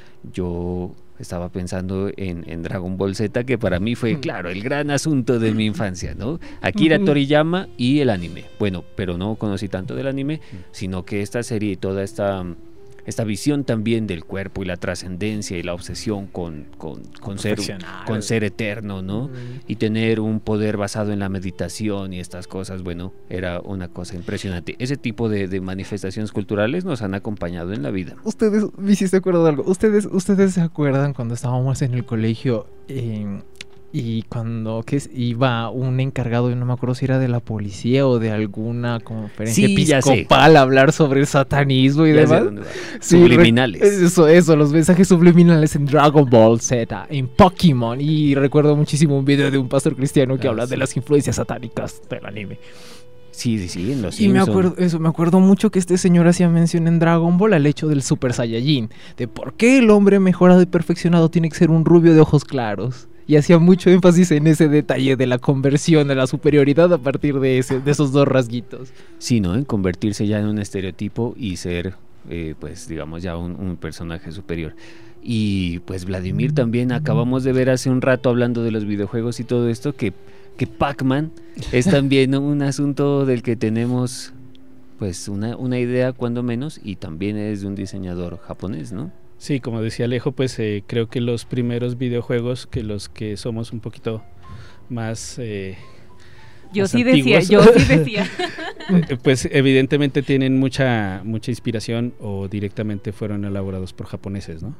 yo estaba pensando en, en Dragon Ball Z, que para mí fue, claro, el gran asunto de mi infancia, ¿no? Akira Toriyama y el anime. Bueno, pero no conocí tanto del anime, sino que esta serie y toda esta, esta visión también del cuerpo y la trascendencia y la obsesión con, con, con, ser, con ser eterno, ¿no? Y tener un poder basado en la meditación y estas cosas, bueno, era una cosa impresionante. Ese tipo de, de manifestaciones culturales nos han acompañado en la vida. Ustedes, me hiciste acuerdo de algo. Ustedes, ustedes se acuerdan cuando estábamos en el colegio eh, y cuando que es, iba un encargado, y no me acuerdo si era de la policía o de alguna conferencia sí, episcopal a hablar sobre el satanismo y ya demás? Sí, subliminales. Eso, eso, los mensajes subliminales en Dragon Ball Z, en Pokémon. Y recuerdo muchísimo un video de un pastor cristiano que ah, habla sí. de las influencias satánicas del anime. Sí, sí, sí, en los Y me acuerdo, eso, me acuerdo mucho que este señor hacía mención en Dragon Ball al hecho del Super Saiyajin, de por qué el hombre mejorado y perfeccionado tiene que ser un rubio de ojos claros. Y hacía mucho énfasis en ese detalle de la conversión, de la superioridad a partir de, ese, de esos dos rasguitos. Sí, ¿no? En convertirse ya en un estereotipo y ser, eh, pues, digamos, ya un, un personaje superior. Y pues Vladimir también, acabamos de ver hace un rato hablando de los videojuegos y todo esto, que, que Pac-Man es también un asunto del que tenemos, pues, una, una idea cuando menos, y también es de un diseñador japonés, ¿no? Sí, como decía Alejo, pues eh, creo que los primeros videojuegos, que los que somos un poquito más... Eh, yo sí decía, yo sí decía. Pues evidentemente tienen mucha, mucha inspiración o directamente fueron elaborados por japoneses, ¿no?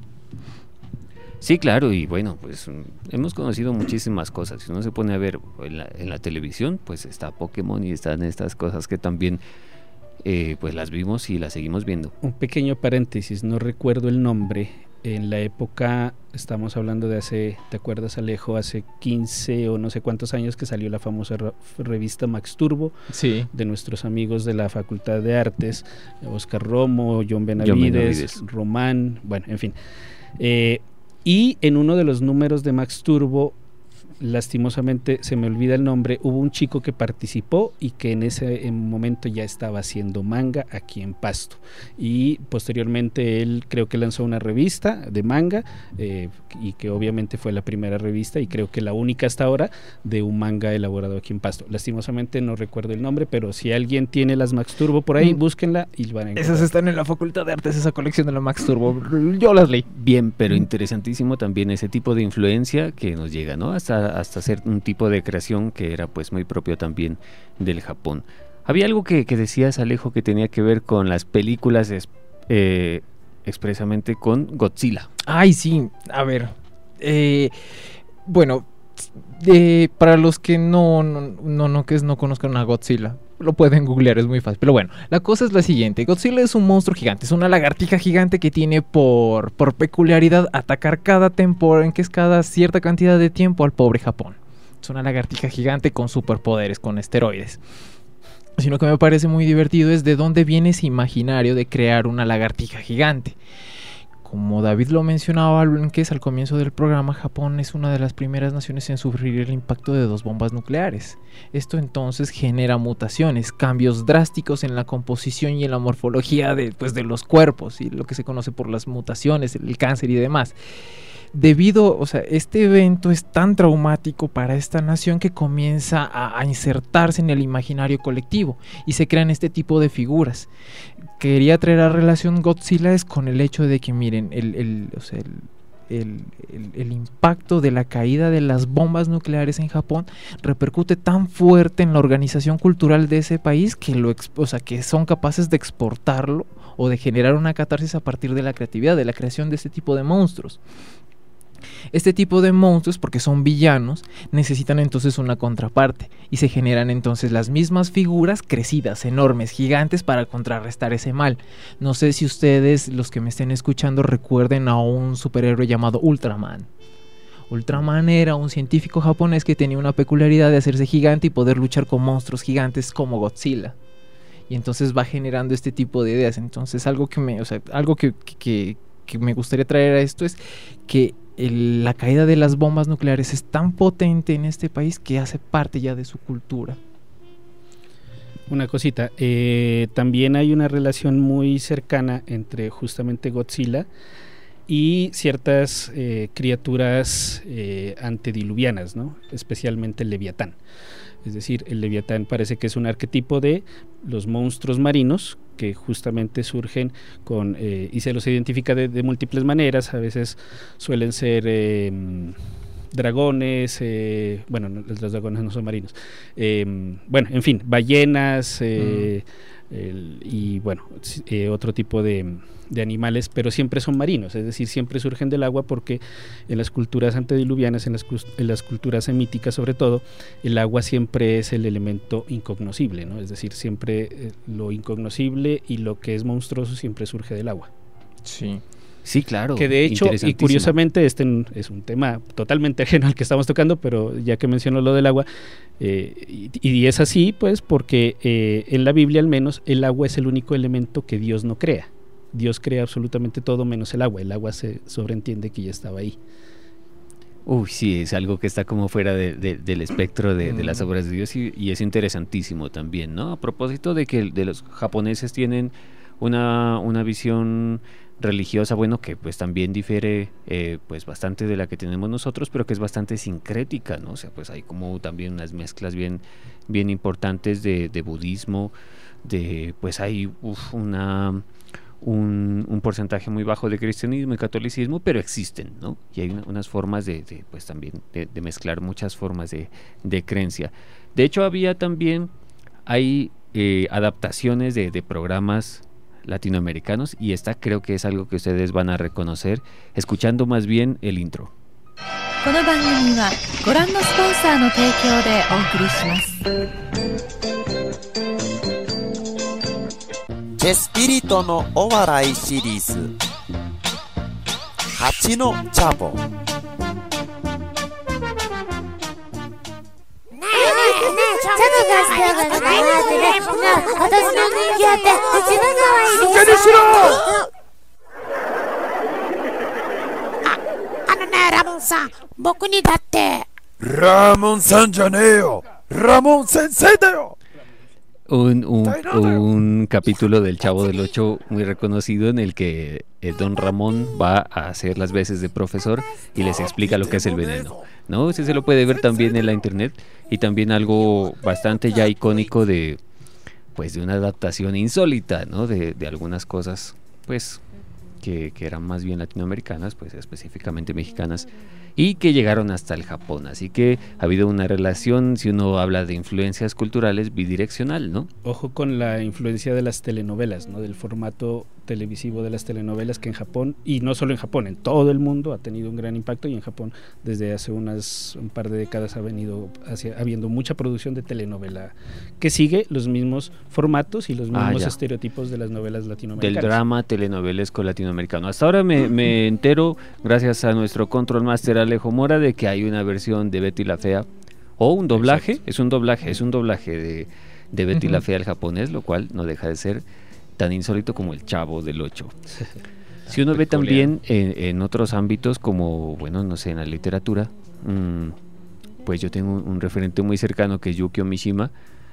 Sí, claro, y bueno, pues hemos conocido muchísimas cosas. Si uno se pone a ver en la, en la televisión, pues está Pokémon y están estas cosas que también eh, pues las vimos y las seguimos viendo. Un pequeño paréntesis, no recuerdo el nombre. En la época, estamos hablando de hace, ¿te acuerdas, Alejo? Hace quince o no sé cuántos años que salió la famosa re- revista Max Turbo, sí, de nuestros amigos de la Facultad de Artes, Oscar Romo, John Benavides, John Benavides. Román, bueno, en fin. Eh, y en uno de los números de Max Turbo, lastimosamente se me olvida el nombre, hubo un chico que participó y que en ese en momento ya estaba haciendo manga aquí en Pasto, y posteriormente él creo que lanzó una revista de manga eh, y que obviamente fue la primera revista y creo que la única hasta ahora de un manga elaborado aquí en Pasto. Lastimosamente no recuerdo el nombre, pero si alguien tiene las Max Turbo por ahí, mm. búsquenla y van a encontrar. Esas están en la Facultad de Artes, esa colección de la Max Turbo, yo las leí. Bien, pero interesantísimo también ese tipo de influencia que nos llega, ¿no? Hasta hasta hacer un tipo de creación que era pues muy propio también del Japón. Había algo que, que decías, Alejo, que tenía que ver con las películas eh, expresamente con Godzilla. Ay, sí, a ver, eh, bueno, eh, para los que no, no, no, no, que no conozcan a Godzilla, lo pueden googlear, es muy fácil. Pero bueno, la cosa es la siguiente. Godzilla es un monstruo gigante, es una lagartija gigante que tiene por, por peculiaridad atacar cada temporada, en que es cada cierta cantidad de tiempo, al pobre Japón. Es una lagartija gigante con superpoderes, con esteroides. Sino que me parece muy divertido es de dónde viene ese imaginario de crear una lagartija gigante. Como David lo mencionaba que es al comienzo del programa, Japón es una de las primeras naciones en sufrir el impacto de dos bombas nucleares. Esto entonces genera mutaciones, cambios drásticos en la composición y en la morfología de, pues, de los cuerpos, y lo que se conoce por las mutaciones, el cáncer y demás. Debido, o sea, este evento es tan traumático para esta nación que comienza a, a insertarse en el imaginario colectivo y se crean este tipo de figuras. Quería traer a relación Godzilla es con el hecho de que miren, el, el, o sea, el, el, el, el impacto de la caída de las bombas nucleares en Japón repercute tan fuerte en la organización cultural de ese país que, lo, o sea, que son capaces de exportarlo o de generar una catarsis a partir de la creatividad, de la creación de este tipo de monstruos. Este tipo de monstruos, porque son villanos, necesitan entonces una contraparte y se generan entonces las mismas figuras crecidas, enormes, gigantes para contrarrestar ese mal. No sé si ustedes, los que me estén escuchando, recuerden a un superhéroe llamado Ultraman. Ultraman era un científico japonés que tenía una peculiaridad de hacerse gigante y poder luchar con monstruos gigantes como Godzilla. Y entonces va generando este tipo de ideas. Entonces algo que me, o sea, algo que, que, que me gustaría traer a esto es que El, la caída de las bombas nucleares es tan potente en este país que hace parte ya de su cultura. Una cosita, eh, también hay una relación muy cercana entre justamente Godzilla y ciertas eh, criaturas eh, antediluvianas, ¿no? Especialmente el Leviatán. Es decir, el Leviatán parece que es un arquetipo de los monstruos marinos que justamente surgen con, eh, y se los identifica de, de múltiples maneras. A veces suelen ser eh, dragones, eh, bueno, no, los dragones no son marinos, eh, bueno, en fin, ballenas eh, mm. el, y bueno, eh, otro tipo de, de animales, pero siempre son marinos, es decir, siempre surgen del agua porque en las culturas antediluvianas, en las, en las culturas semíticas sobre todo, el agua siempre es el elemento incognoscible, ¿no? Es decir, siempre eh, lo incognoscible y lo que es monstruoso siempre surge del agua. Sí. Sí, claro. Que de hecho, y curiosamente, este es un tema totalmente ajeno al que estamos tocando, pero ya que menciono lo del agua, eh, y, y es así, pues, porque eh, en la Biblia al menos, el agua es el único elemento que Dios no crea. Dios crea absolutamente todo menos el agua. El agua se sobreentiende que ya estaba ahí. Uy, sí, es algo que está como fuera de, de, del espectro de, de las obras de Dios y, y es interesantísimo también, ¿no? A propósito de que de los japoneses tienen una, una visión religiosa, bueno, que pues también difiere eh, pues bastante de la que tenemos nosotros, pero que es bastante sincrética, ¿no? O sea, pues hay como también unas mezclas bien, bien importantes de, de budismo, de pues hay uf, una... un, un porcentaje muy bajo de cristianismo y catolicismo, pero existen, ¿no? Y hay una, unas formas de, de pues también de, de mezclar muchas formas de, de creencia. De hecho, había también, hay eh, adaptaciones de, de programas latinoamericanos, y esta creo que es algo que ustedes van a reconocer escuchando más bien el intro. この番組はご覧のスポンサーの提供でお送りします。 チェスピリトのお笑いシリーズ蜂のチャボ。ねえねえ、チャボがしたからなってね、私の人気あって一番可愛いでしょ。静かにしろ。あ、あのね、ラモンさん、僕にだって。 ラモンさんじゃねえよ。ラモン先生だよ。 Un, un, un capítulo del Chavo del Ocho muy reconocido en el que eh, Don Ramón va a hacer las veces de profesor y les explica lo que es el veneno, ¿no? Ese se lo puede ver también en la internet, y también algo bastante ya icónico de, pues, de una adaptación insólita, ¿no? De, de algunas cosas, pues, que, que eran más bien latinoamericanas, pues específicamente mexicanas, y que llegaron hasta el Japón. Así que ha habido una relación, si uno habla de influencias culturales, bidireccional, ¿no? Ojo con la influencia de las telenovelas, ¿no? Del formato televisivo de las telenovelas, que en Japón, y no solo en Japón, en todo el mundo ha tenido un gran impacto, y en Japón desde hace unas un par de décadas ha venido hacia, habiendo mucha producción de telenovela que sigue los mismos formatos y los mismos ah, estereotipos de las novelas latinoamericanas. Del drama telenovelesco latinoamericano. Hasta ahora me, me entero, gracias a nuestro control master Alejo Mora, de que hay una versión de Betty la Fea, o un doblaje, Exacto. es un doblaje, es un doblaje de, de Betty uh-huh. la Fea al japonés, lo cual no deja de ser tan insólito como el Chavo del Ocho. Si uno ve también en, en otros ámbitos, como, bueno, no sé, en la literatura, mmm, pues yo tengo un, un referente muy cercano que es Yukio Mishima,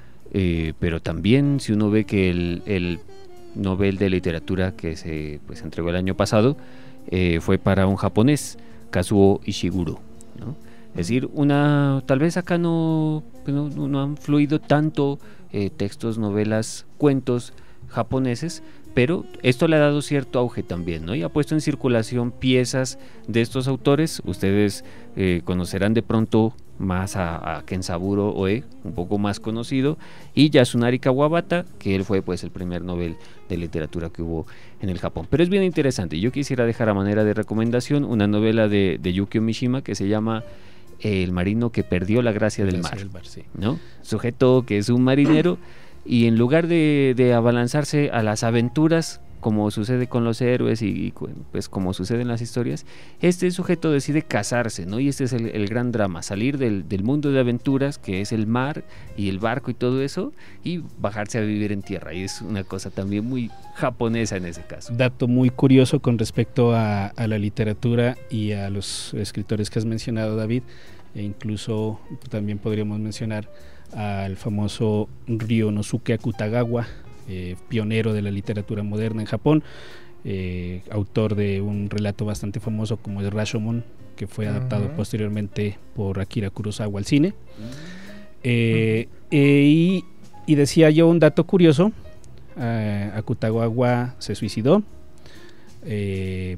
eh, pero también si uno ve que el, el Nobel de Literatura que se pues, entregó el año pasado eh, fue para un japonés, Kazuo Ishiguro, ¿no? Es decir, una tal vez acá no, no, no han fluido tanto eh, textos, novelas, cuentos japoneses, pero esto le ha dado cierto auge también, ¿no? Y ha puesto en circulación piezas de estos autores. Ustedes eh, conocerán de pronto más a, a Kensaburo Oe, un poco más conocido, y Yasunari Kawabata, que él fue pues el primer Nobel de literatura que hubo en el Japón. Pero es bien interesante. Yo quisiera dejar a manera de recomendación una novela de, de Yukio Mishima que se llama El marino que perdió la gracia del mar, del mar sí. ¿no? Sujeto que es un marinero y en lugar de, de abalanzarse a las aventuras, como sucede con los héroes y, y pues como sucede en las historias, este sujeto decide casarse, ¿no? Y este es el, el gran drama, salir del, del mundo de aventuras, que es el mar y el barco y todo eso, y bajarse a vivir en tierra, y es una cosa también muy japonesa en ese caso. Dato muy curioso con respecto a, a la literatura y a los escritores que has mencionado, David, e incluso también podríamos mencionar al famoso Ryonosuke Akutagawa, eh, pionero de la literatura moderna en Japón, eh, autor de un relato bastante famoso como el Rashomon, que fue adaptado uh-huh. posteriormente por Akira Kurosawa al cine. Eh, eh, y, y decía yo un dato curioso, eh, Akutagawa se suicidó, eh,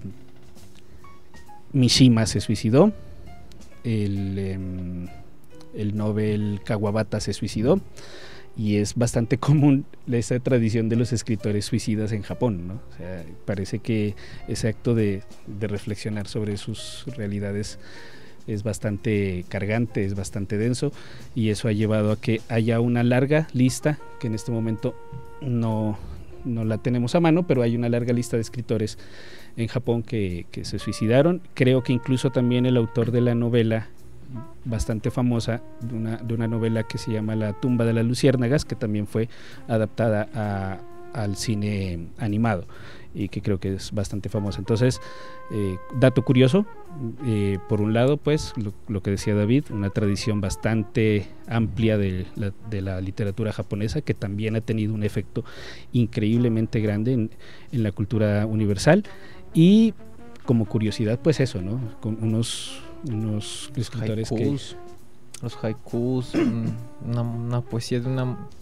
Mishima se suicidó, el... Eh, el Nobel Kawabata se suicidó, y es bastante común esa tradición de los escritores suicidas en Japón, ¿no? O sea, parece que ese acto de, de reflexionar sobre sus realidades es bastante cargante, es bastante denso, y eso ha llevado a que haya una larga lista, que en este momento no, no la tenemos a mano, pero hay una larga lista de escritores en Japón que, que se suicidaron. Creo que incluso también el autor de la novela bastante famosa, de una, de una novela que se llama La tumba de las luciérnagas, que también fue adaptada a, al cine animado y que creo que es bastante famosa. Entonces, eh, dato curioso, eh, por un lado, pues, lo, lo que decía David, una tradición bastante amplia de la, de la literatura japonesa, que también ha tenido un efecto increíblemente grande en, en la cultura universal, y como curiosidad, pues eso, ¿no? Con unos unos escritores haikus, que... los haikus, una, una poesía de una, pues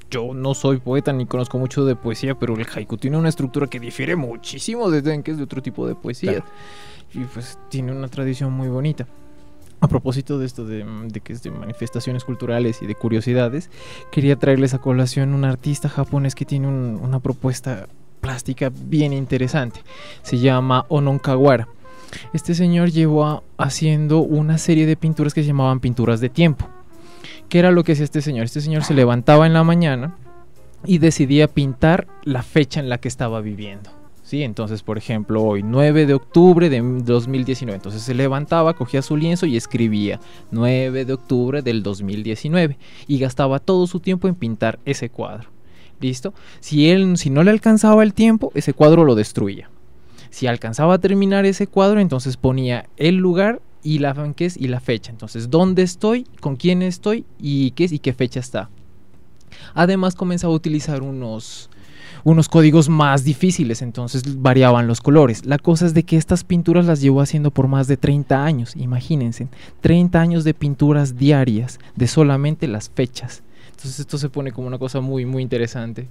yo no soy poeta ni conozco mucho de poesía, pero el haiku tiene una estructura que difiere muchísimo de que es de otro tipo de poesía. Claro. Y pues tiene una tradición muy bonita. A propósito de esto de, de que es de manifestaciones culturales y de curiosidades, quería traerles a colación un artista japonés que tiene un, una propuesta plástica bien interesante. Se llama Onon Kawara. Este señor llevó a, haciendo una serie de pinturas que se llamaban pinturas de tiempo. ¿Qué era lo que hacía este señor? Este señor se levantaba en la mañana y decidía pintar la fecha en la que estaba viviendo. ¿Sí? Entonces, por ejemplo, hoy, nueve de octubre de dos mil diecinueve. Entonces se levantaba, cogía su lienzo y escribía nueve de octubre del dos mil diecinueve. Y gastaba todo su tiempo en pintar ese cuadro. ¿Listo? Si él, si no le alcanzaba el tiempo, ese cuadro lo destruía. Si alcanzaba a terminar ese cuadro, entonces ponía el lugar y la, ¿qué es? Y la fecha. Entonces, ¿dónde estoy? ¿Con quién estoy? ¿Y qué es? ¿Y qué fecha está? Además, comenzaba a utilizar unos... unos códigos más difíciles, entonces variaban los colores. La cosa es de que estas pinturas las llevó haciendo por más de treinta años, imagínense, treinta años de pinturas diarias, de solamente las fechas. Entonces esto se pone como una cosa muy, muy interesante.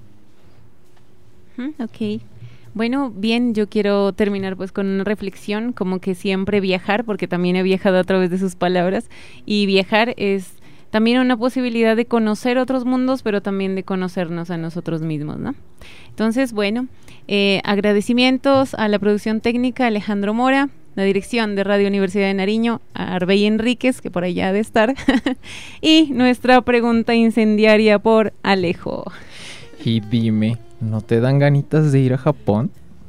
Ok. Bueno, bien, yo quiero terminar pues con una reflexión, como que siempre viajar, porque también he viajado a través de sus palabras, y viajar es también una posibilidad de conocer otros mundos, pero también de conocernos a nosotros mismos, ¿no? Entonces, bueno, eh, agradecimientos a la producción técnica Alejandro Mora, la dirección de Radio Universidad de Nariño, a Arbey Enríquez, que por allá ha de estar, y nuestra pregunta incendiaria por Alejo. Y dime, ¿no te dan ganitas de ir a Japón?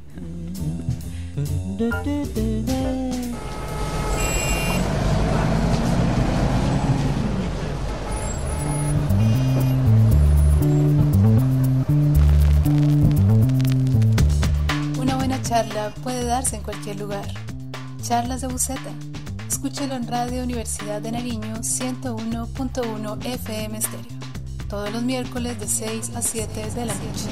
Una buena charla puede darse en cualquier lugar. Charlas de Buceta. Escúchalo en Radio Universidad de Nariño ciento uno punto uno F M Estéreo. Todos los miércoles de seis a siete de la noche.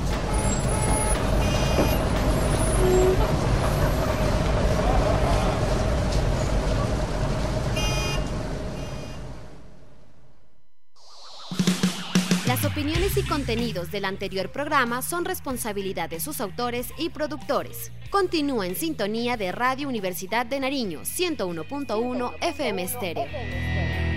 Las opiniones y contenidos del anterior programa son responsabilidad de sus autores y productores. Continúa en sintonía de Radio Universidad de Nariño ciento uno punto uno F M Estéreo.